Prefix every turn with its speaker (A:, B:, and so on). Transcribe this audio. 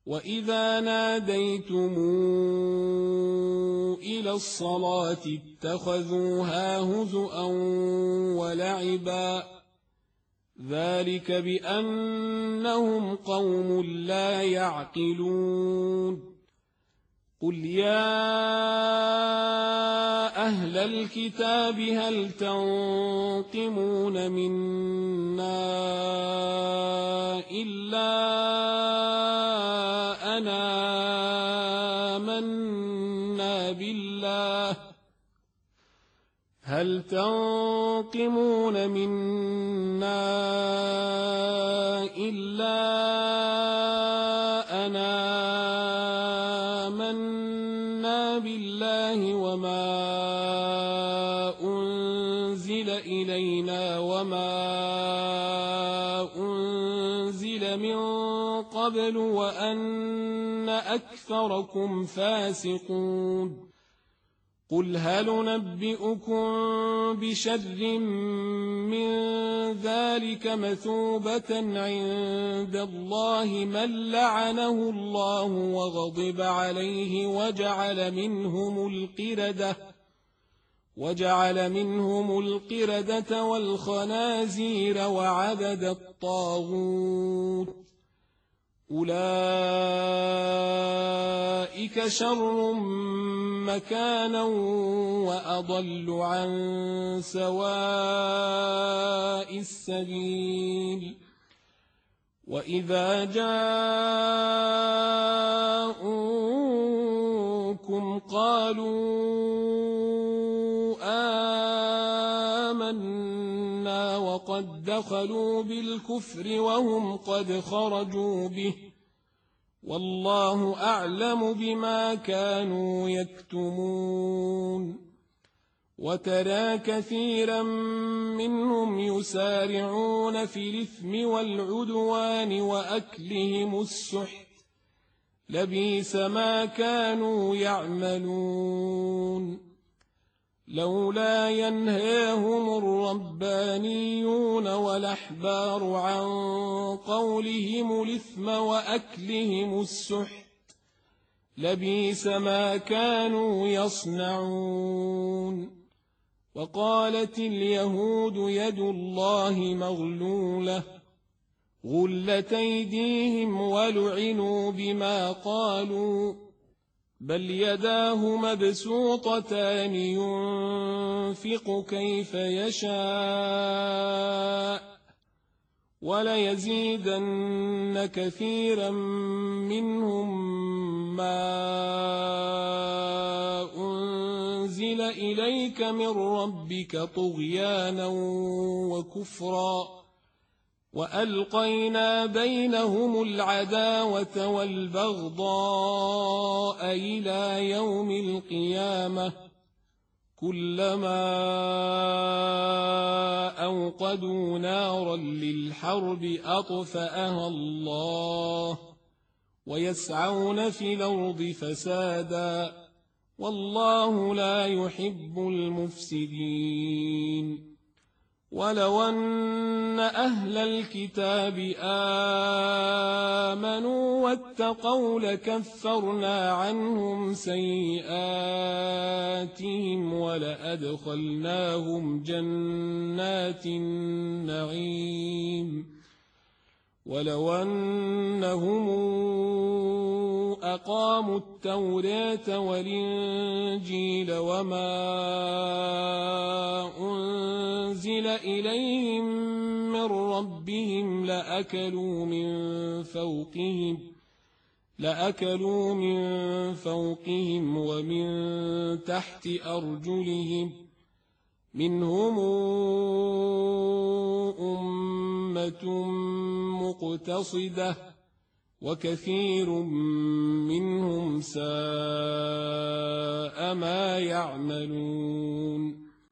A: وإذا ناديتم إلى الصلاة اتخذوها هزؤا ولعبا ذلك بأنهم قوم لا يعقلون قل يا أهل الكتاب هل تنقمون منا إلا أن آمنا بالله هل تنقمون منا إلا أن آمنا بالله وما أنزل إلينا وما أنزل من قبل وأن أكثركم فاسقون قل هل ننبئكم بشر من ذلك مثوبة عند الله من لعنه الله وغضب عليه وجعل منهم القردة والخنازير وعبد الطاغوت أولئك شر مكانا وأضل عن سواء السبيل وإذا جاءوكم قالوا آمنا وقد دخلوا بالكفر وهم قد خرجوا به والله أعلم بما كانوا يكتمون وترى كثيرا منهم يسارعون في الإثم والعدوان وأكلهم السحت لبئس ما كانوا يعملون لولا ينهاهم الربانيون والأحبار عن قولهم الإثم وأكلهم السحت لبئس ما كانوا يصنعون وقالت اليهود يد الله مغلولة غلت أيديهم ولعنوا بما قالوا بل يداه مبسوطتان ينفق كيف يشاء وليزيدن كثيرا منهم ما أنزل إليك من ربك طغيانا وكفرا وألقينا بينهم العداوة والبغضاء إلى يوم القيامة كلما أوقدوا نارا للحرب أطفأها الله ويسعون في الأرض فسادا والله لا يحب المفسدين ولو أن أهل الكتاب آمنوا واتقوا لكفرنا عنهم سيئاتهم ولأدخلناهم جنات النعيم ولو أنهم أقاموا التوراة والإنجيل وما أنزل إليهم من ربهم لأكلوا من فوقهم ومن تحت أرجلهم منهم أمة مقتصدة وكثير منهم ساء ما يعملون